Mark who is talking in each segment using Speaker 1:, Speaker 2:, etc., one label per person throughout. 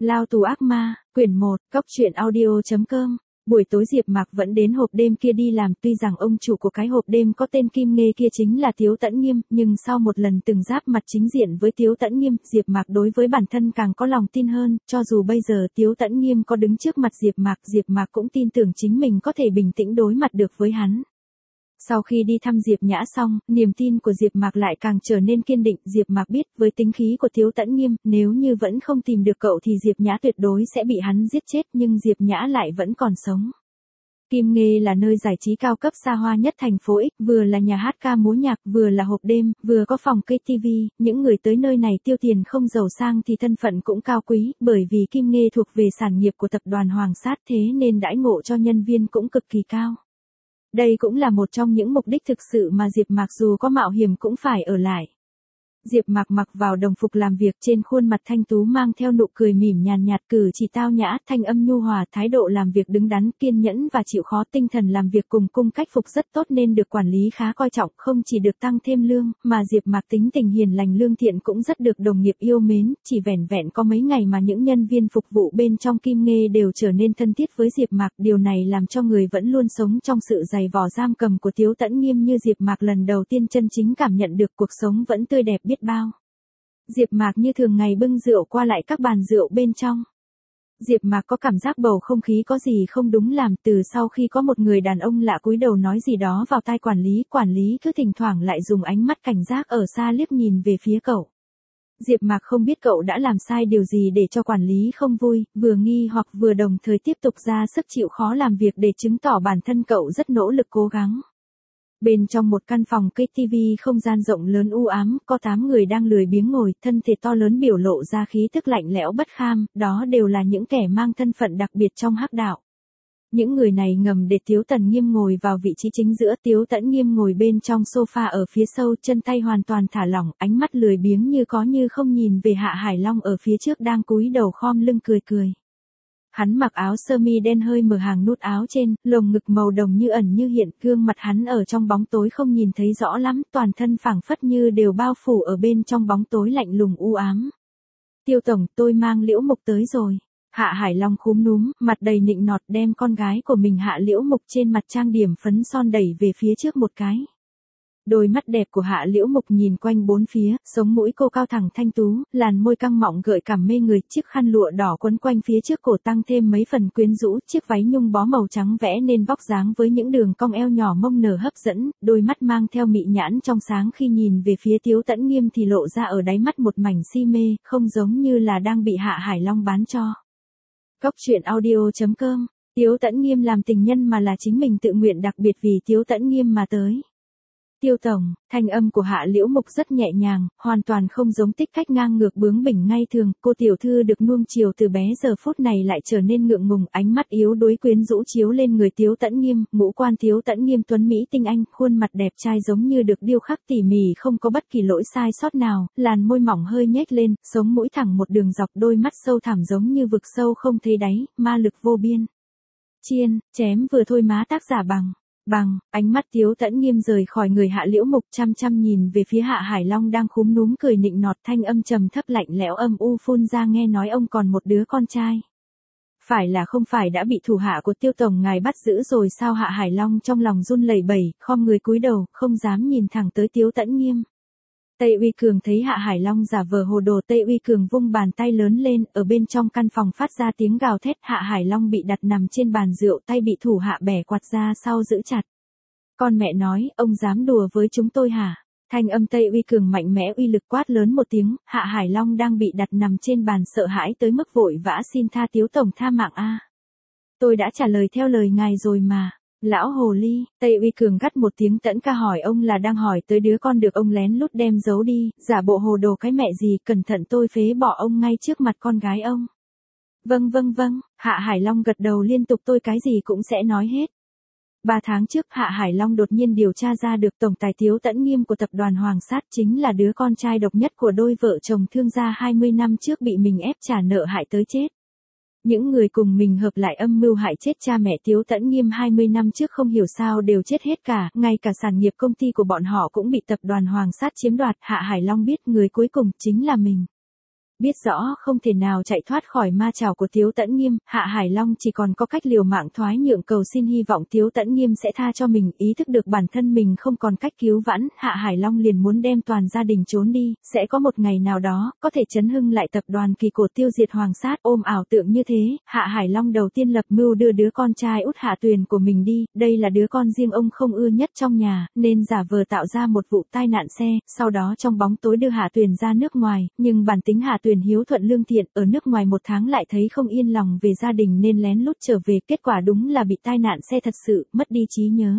Speaker 1: Lao tù ác ma, quyển 1, cóc truyện audio.com. Buổi tối Diệp Mạc vẫn đến hộp đêm kia đi làm, tuy rằng ông chủ của cái hộp đêm có tên Kim Nghê kia chính là Tiếu Tẫn Nghiêm, nhưng sau một lần từng giáp mặt chính diện với Tiếu Tẫn Nghiêm, Diệp Mạc đối với bản thân càng có lòng tin hơn, cho dù bây giờ Tiếu Tẫn Nghiêm có đứng trước mặt Diệp Mạc cũng tin tưởng chính mình có thể bình tĩnh đối mặt được với hắn. Sau khi đi thăm Diệp Nhã xong, niềm tin của Diệp Mạc lại càng trở nên kiên định, Diệp Mạc biết với tính khí của Tiếu Tẫn Nghiêm, nếu như vẫn không tìm được cậu thì Diệp Nhã tuyệt đối sẽ bị hắn giết chết, nhưng Diệp Nhã lại vẫn còn sống. Kim Nghê là nơi giải trí cao cấp xa hoa nhất thành phố X, vừa là nhà hát ca múa nhạc, vừa là hộp đêm, vừa có phòng KTV, những người tới nơi này tiêu tiền không giàu sang thì thân phận cũng cao quý, bởi vì Kim Nghê thuộc về sản nghiệp của tập đoàn Hoàng Sát, thế nên đãi ngộ cho nhân viên cũng cực kỳ cao. Đây cũng là một trong những mục đích thực sự mà Diệp Mạc dù có mạo hiểm cũng phải ở lại. Diệp Mạc mặc vào đồng phục làm việc, trên khuôn mặt thanh tú mang theo nụ cười mỉm nhàn nhạt, cử chỉ tao nhã, thanh âm nhu hòa, thái độ làm việc đứng đắn, kiên nhẫn và chịu khó, tinh thần làm việc cùng cung cách phục rất tốt nên được quản lý khá coi trọng, không chỉ được tăng thêm lương, mà Diệp Mạc tính tình hiền lành lương thiện cũng rất được đồng nghiệp yêu mến, chỉ vẻn vẹn có mấy ngày mà những nhân viên phục vụ bên trong Kim Nghê đều trở nên thân thiết với Diệp Mạc, điều này làm cho người vẫn luôn sống trong sự dày vò giam cầm của Tiếu Tẫn Nghiêm như Diệp Mạc lần đầu tiên chân chính cảm nhận được cuộc sống vẫn tươi đẹp biết bao. Diệp Mạc như thường ngày bưng rượu qua lại các bàn rượu bên trong. Diệp Mạc có cảm giác bầu không khí có gì không đúng làm, từ sau khi có một người đàn ông lạ cúi đầu nói gì đó vào tai quản lý cứ thỉnh thoảng lại dùng ánh mắt cảnh giác ở xa liếc nhìn về phía cậu. Diệp Mạc không biết cậu đã làm sai điều gì để cho quản lý không vui, vừa nghi hoặc vừa đồng thời tiếp tục ra sức chịu khó làm việc để chứng tỏ bản thân cậu rất nỗ lực cố gắng. Bên trong một căn phòng KTV không gian rộng lớn u ám, có 8 người đang lười biếng ngồi, thân thể to lớn biểu lộ ra khí tức lạnh lẽo bất kham, đó đều là những kẻ mang thân phận đặc biệt trong hắc đạo. Những người này ngầm để Tiếu Tẫn Nghiêm ngồi vào vị trí chính giữa, Tiếu Tẫn Nghiêm ngồi bên trong sofa ở phía sau, chân tay hoàn toàn thả lỏng, ánh mắt lười biếng như có như không nhìn về Hạ Hải Long ở phía trước đang cúi đầu khom lưng cười. Hắn mặc áo sơ mi đen hơi mở hàng nút áo trên, lồng ngực màu đồng như ẩn như hiện, gương mặt hắn ở trong bóng tối không nhìn thấy rõ lắm, toàn thân phảng phất như đều bao phủ ở bên trong bóng tối lạnh lùng u ám. Tiêu tổng, tôi mang Liễu Mục tới rồi. Hạ Hải Long cúm núm, mặt đầy nịnh nọt đem con gái của mình Hạ Liễu Mục trên mặt trang điểm phấn son đẩy về phía trước một cái. Đôi mắt đẹp của Hạ Liễu Mục nhìn quanh bốn phía, sống mũi cô cao thẳng thanh tú, làn môi căng mọng gợi cảm mê người, chiếc khăn lụa đỏ quấn quanh phía trước cổ tăng thêm mấy phần quyến rũ, chiếc váy nhung bó màu trắng vẽ nên vóc dáng với những đường cong eo nhỏ mông nở hấp dẫn, đôi mắt mang theo mị nhãn trong sáng khi nhìn về phía Tiếu Tẫn Nghiêm thì lộ ra ở đáy mắt một mảnh si mê, không giống như là đang bị Hạ Hải Long bán cho. cóc truyện audio.com. Tiếu Tẫn Nghiêm làm tình nhân mà là chính mình tự nguyện đặc biệt vì Tiếu Tẫn Nghiêm mà tới. Tiêu tổng, thanh âm của Hạ Liễu Mục rất nhẹ nhàng, hoàn toàn không giống tích cách ngang ngược bướng bỉnh ngay thường, cô tiểu thư được nuông chiều từ bé giờ phút này lại trở nên ngượng ngùng, ánh mắt yếu đuối quyến rũ chiếu lên người Tiếu Tẫn Nghiêm, ngũ quan Tiếu Tẫn Nghiêm tuấn mỹ tinh anh, khuôn mặt đẹp trai giống như được điêu khắc tỉ mỉ không có bất kỳ lỗi sai sót nào, làn môi mỏng hơi nhếch lên, sống mũi thẳng một đường dọc, đôi mắt sâu thẳm giống như vực sâu không thấy đáy, ma lực vô biên. Chiên, chém vừa thôi má tác giả bằng, ánh mắt Tiếu Tẫn Nghiêm rời khỏi người Hạ Liễu Mục chăm chăm nhìn về phía Hạ Hải Long đang cúm núm cười nịnh nọt, thanh âm trầm thấp lạnh lẽo âm u phun ra, nghe nói ông còn một đứa con trai. Không phải đã bị thủ hạ của Tiêu tổng ngài bắt giữ rồi sao? Hạ Hải Long trong lòng run lẩy bẩy, khom người cúi đầu, không dám nhìn thẳng tới Tiếu Tẫn Nghiêm. Tây Uy Cường thấy Hạ Hải Long giả vờ hồ đồ, Tây Uy Cường vung bàn tay lớn lên, ở bên trong căn phòng phát ra tiếng gào thét, Hạ Hải Long bị đặt nằm trên bàn rượu, tay bị thủ hạ bẻ quạt ra sau giữ chặt. Con mẹ nói, ông dám đùa với chúng tôi hả? Thanh âm Tây Uy Cường mạnh mẽ uy lực quát lớn một tiếng, Hạ Hải Long đang bị đặt nằm trên bàn sợ hãi tới mức vội vã xin tha, Tiếu tổng tha mạng a. Tôi đã trả lời theo lời ngài rồi mà. Lão hồ ly, Tây Uy Cường gắt một tiếng, Tẫn ca hỏi ông là đang hỏi tới đứa con được ông lén lút đem giấu đi, giả bộ hồ đồ cái mẹ gì, cẩn thận tôi phế bỏ ông ngay trước mặt con gái ông. Vâng, Hạ Hải Long gật đầu liên tục, tôi cái gì cũng sẽ nói hết. 3 tháng trước Hạ Hải Long đột nhiên điều tra ra được tổng tài Tiếu Tẫn Nghiêm của tập đoàn Hoàng Sát chính là đứa con trai độc nhất của đôi vợ chồng thương gia 20 năm trước bị mình ép trả nợ hại tới chết. Những người cùng mình hợp lại âm mưu hại chết cha mẹ Tiếu Tẫn Nghiêm 20 năm trước không hiểu sao đều chết hết cả, ngay cả sản nghiệp công ty của bọn họ cũng bị tập đoàn Hoàng Sát chiếm đoạt, Hạ Hải Long biết người cuối cùng chính là mình. Biết rõ không thể nào chạy thoát khỏi ma chảo của Tiếu Tẫn Nghiêm, Hạ Hải Long chỉ còn có cách liều mạng thoái nhượng cầu xin hy vọng Tiếu Tẫn Nghiêm sẽ tha cho mình, ý thức được bản thân mình không còn cách cứu vãn, Hạ Hải Long liền muốn đem toàn gia đình trốn đi, sẽ có một ngày nào đó, có thể chấn hưng lại tập đoàn Kỳ Cổ tiêu diệt Hoàng Sát, ôm ảo tượng như thế, Hạ Hải Long đầu tiên lập mưu đưa đứa con trai út Hạ Tuyền của mình đi, đây là đứa con riêng ông không ưa nhất trong nhà, nên giả vờ tạo ra một vụ tai nạn xe, sau đó trong bóng tối đưa Hạ Tuyền ra nước ngoài, nhưng bản tính Hạ Tuyền hiếu thuận lương thiện, ở nước ngoài một tháng lại thấy không yên lòng về gia đình nên lén lút trở về, kết quả đúng là bị tai nạn xe thật sự, mất đi trí nhớ.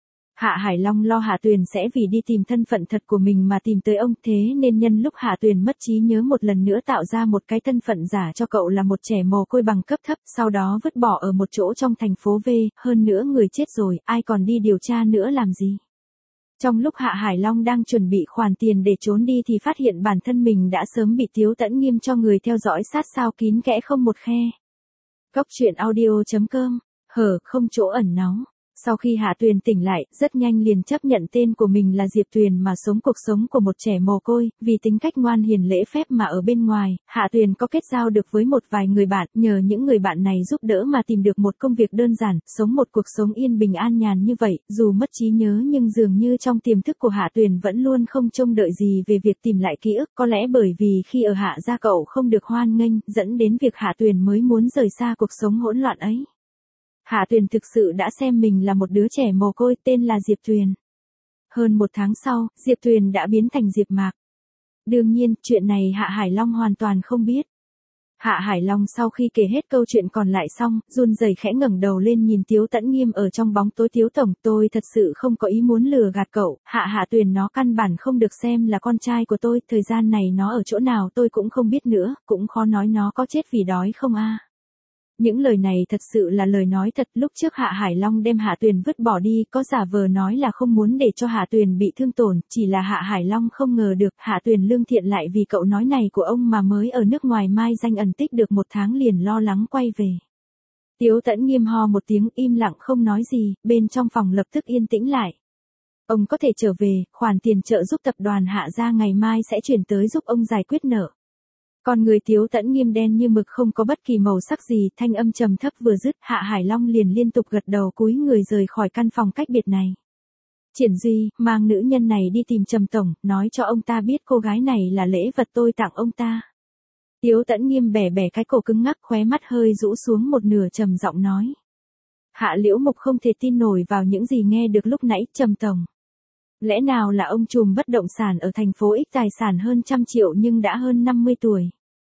Speaker 1: Hạ Hải Long lo Hạ Tuyền sẽ vì đi tìm thân phận thật của mình mà tìm tới ông, thế nên nhân lúc Hạ Tuyền mất trí nhớ một lần nữa tạo ra một cái thân phận giả cho cậu là một trẻ mồ côi bằng cấp thấp, sau đó vứt bỏ ở một chỗ trong thành phố V, hơn nữa người chết rồi, ai còn đi điều tra nữa làm gì. Trong lúc Hạ Hải Long đang chuẩn bị khoản tiền để trốn đi thì phát hiện bản thân mình đã sớm bị Tiếu Tẫn Nghiêm cho người theo dõi sát sao kín kẽ không một khe. Cốc truyện audio.com, hở không chỗ ẩn náu. Sau khi Hạ Tuyền tỉnh lại, rất nhanh liền chấp nhận tên của mình là Diệp Tuyền mà sống cuộc sống của một trẻ mồ côi, vì tính cách ngoan hiền lễ phép mà ở bên ngoài, Hạ Tuyền có kết giao được với một vài người bạn, nhờ những người bạn này giúp đỡ mà tìm được một công việc đơn giản, sống một cuộc sống yên bình an nhàn như vậy, dù mất trí nhớ nhưng dường như trong tiềm thức của Hạ Tuyền vẫn luôn không trông đợi gì về việc tìm lại ký ức, có lẽ bởi vì khi ở Hạ gia cậu không được hoan nghênh, dẫn đến việc Hạ Tuyền mới muốn rời xa cuộc sống hỗn loạn ấy. Hạ Tuyền thực sự đã xem mình là một đứa trẻ mồ côi tên là Diệp Tuyền. Hơn một tháng sau, Diệp Tuyền đã biến thành Diệp Mạc. Đương nhiên, chuyện này Hạ Hải Long hoàn toàn không biết. Hạ Hải Long sau khi kể hết câu chuyện còn lại xong, run rẩy khẽ ngẩng đầu lên nhìn Tiếu Tẫn Nghiêm ở trong bóng tối. Tiếu tổng, tôi thật sự không có ý muốn lừa gạt cậu, Hạ Tuyền nó căn bản không được xem là con trai của tôi, thời gian này nó ở chỗ nào tôi cũng không biết nữa, cũng khó nói nó có chết vì đói không a. Những lời này thật sự là lời nói thật, lúc trước Hạ Hải Long đem Hạ Tuyền vứt bỏ đi, có giả vờ nói là không muốn để cho Hạ Tuyền bị thương tổn, chỉ là Hạ Hải Long không ngờ được Hạ Tuyền lương thiện lại vì cậu nói này của ông mà mới ở nước ngoài mai danh ẩn tích được một tháng liền lo lắng quay về. Tiếu Tẫn Nghiêm ho một tiếng im lặng không nói gì, bên trong phòng lập tức yên tĩnh lại. Ông có thể trở về, khoản tiền trợ giúp tập đoàn Hạ gia ngày mai sẽ chuyển tới giúp ông giải quyết nợ. Con người Tiếu Tẫn Nghiêm đen như mực không có bất kỳ màu sắc gì, thanh âm trầm thấp vừa dứt, Hạ Hải Long liền liên tục gật đầu cúi người rời khỏi căn phòng cách biệt này. Triển Duy, mang nữ nhân này đi tìm Trầm tổng, nói cho ông ta biết cô gái này là lễ vật tôi tặng ông ta. Tiếu Tẫn Nghiêm bẻ bẻ cái cổ cứng ngắc, khóe mắt hơi rũ xuống một nửa, trầm giọng nói. Hạ Liễu Mục không thể tin nổi vào những gì nghe được lúc nãy. Trầm tổng, lẽ nào là ông trùm bất động sản ở thành phố X tài sản hơn 100 triệu nhưng đã hơn 50 tuổi.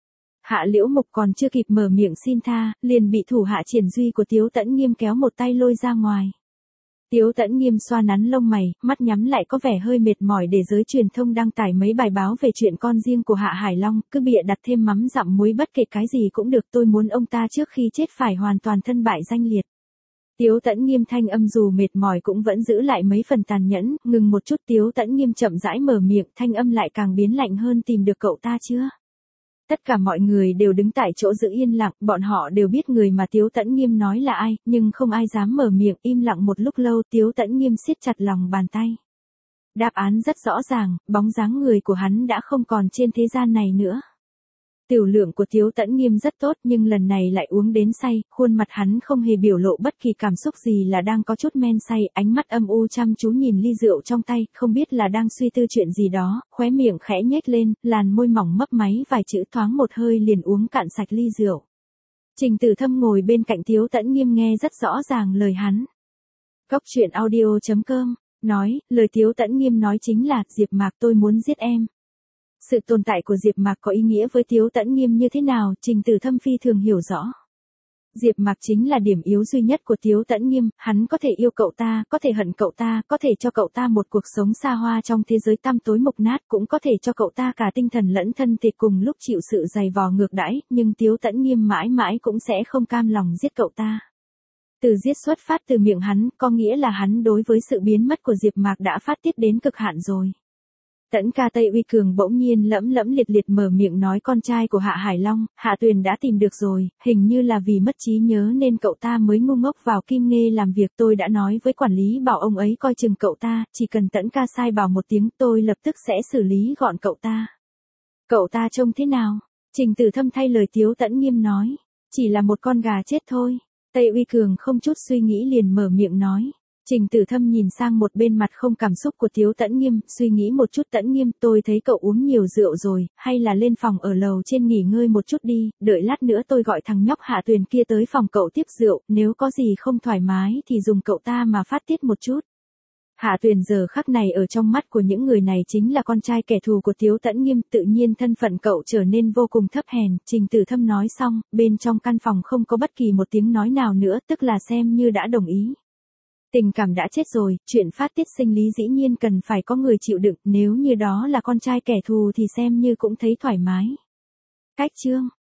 Speaker 1: Hạ Liễu Mục còn chưa kịp mở miệng xin tha, liền bị thủ hạ Triển Duy của Tiếu Tẫn Nghiêm kéo một tay lôi ra ngoài. Tiếu Tẫn Nghiêm xoa nắn lông mày, mắt nhắm lại có vẻ hơi mệt mỏi để giới truyền thông đăng tải mấy bài báo về chuyện con riêng của Hạ Hải Long, cứ bịa đặt thêm mắm dặm muối bất kể cái gì cũng được, tôi muốn ông ta trước khi chết phải hoàn toàn thân bại danh liệt. Tiếu Tẫn Nghiêm thanh âm dù mệt mỏi cũng vẫn giữ lại mấy phần tàn nhẫn, ngừng một chút Tiếu Tẫn Nghiêm chậm rãi mở miệng, thanh âm lại càng biến lạnh hơn, tìm được cậu ta chưa? Tất cả mọi người đều đứng tại chỗ giữ yên lặng, bọn họ đều biết người mà Tiếu Tẫn Nghiêm nói là ai, nhưng không ai dám mở miệng, im lặng một lúc lâu. Tiếu Tẫn Nghiêm siết chặt lòng bàn tay. Đáp án rất rõ ràng, bóng dáng người của hắn đã không còn trên thế gian này nữa. Tiểu lượng của Tiếu Tẫn Nghiêm rất tốt nhưng lần này lại uống đến say, khuôn mặt hắn không hề biểu lộ bất kỳ cảm xúc gì, là đang có chút men say, ánh mắt âm u chăm chú nhìn ly rượu trong tay, không biết là đang suy tư chuyện gì đó, khóe miệng khẽ nhếch lên, làn môi mỏng mấp máy vài chữ, thoáng một hơi liền uống cạn sạch ly rượu. Trình Tử Thâm ngồi bên cạnh Tiếu Tẫn Nghiêm nghe rất rõ ràng lời hắn. Cốc truyện audio.com, nói, lời Tiếu Tẫn Nghiêm nói chính là, Diệp Mạc, tôi muốn giết em. Sự tồn tại của Diệp Mạc có ý nghĩa với Tiếu Tẫn Nghiêm như thế nào, Trình Tử Thâm phi thường hiểu rõ. Diệp Mạc chính là điểm yếu duy nhất của Tiếu Tẫn Nghiêm, hắn có thể yêu cậu ta, có thể hận cậu ta, có thể cho cậu ta một cuộc sống xa hoa trong thế giới tăm tối mục nát, cũng có thể cho cậu ta cả tinh thần lẫn thân thể cùng lúc chịu sự dày vò ngược đãi, nhưng Tiếu Tẫn Nghiêm mãi mãi cũng sẽ không cam lòng giết cậu ta. Từ giết xuất phát từ miệng hắn, có nghĩa là hắn đối với sự biến mất của Diệp Mạc đã phát tiết đến cực hạn rồi. Tẫn ca Tây Uy Cường bỗng nhiên lẫm lẫm liệt liệt mở miệng nói, con trai của Hạ Hải Long, Hạ Tuyền đã tìm được rồi, hình như là vì mất trí nhớ nên cậu ta mới ngu ngốc vào Kim Nghê làm việc, tôi đã nói với quản lý bảo ông ấy coi chừng cậu ta, chỉ cần Tẫn ca sai bảo một tiếng tôi lập tức sẽ xử lý gọn cậu ta. Cậu ta trông thế nào? Trình Tử Thâm thay lời Tiếu Tẫn Nghiêm nói. Chỉ là một con gà chết thôi. Tây Uy Cường không chút suy nghĩ liền mở miệng nói. Trình Tử Thâm nhìn sang một bên mặt không cảm xúc của Tiếu Tẫn Nghiêm, suy nghĩ một chút. Tẫn Nghiêm, tôi thấy cậu uống nhiều rượu rồi, hay là lên phòng ở lầu trên nghỉ ngơi một chút đi, đợi lát nữa tôi gọi thằng nhóc Hạ Tuyền kia tới phòng cậu tiếp rượu, nếu có gì không thoải mái thì dùng cậu ta mà phát tiết một chút. Hạ Tuyền giờ khắc này ở trong mắt của những người này chính là con trai kẻ thù của Tiếu Tẫn Nghiêm, tự nhiên thân phận cậu trở nên vô cùng thấp hèn. Trình Tử Thâm nói xong, bên trong căn phòng không có bất kỳ một tiếng nói nào nữa, tức là xem như đã đồng ý. Tình cảm đã chết rồi, chuyện phát tiết sinh lý dĩ nhiên cần phải có người chịu đựng, nếu như đó là con trai kẻ thù thì xem như cũng thấy thoải mái. Cách chương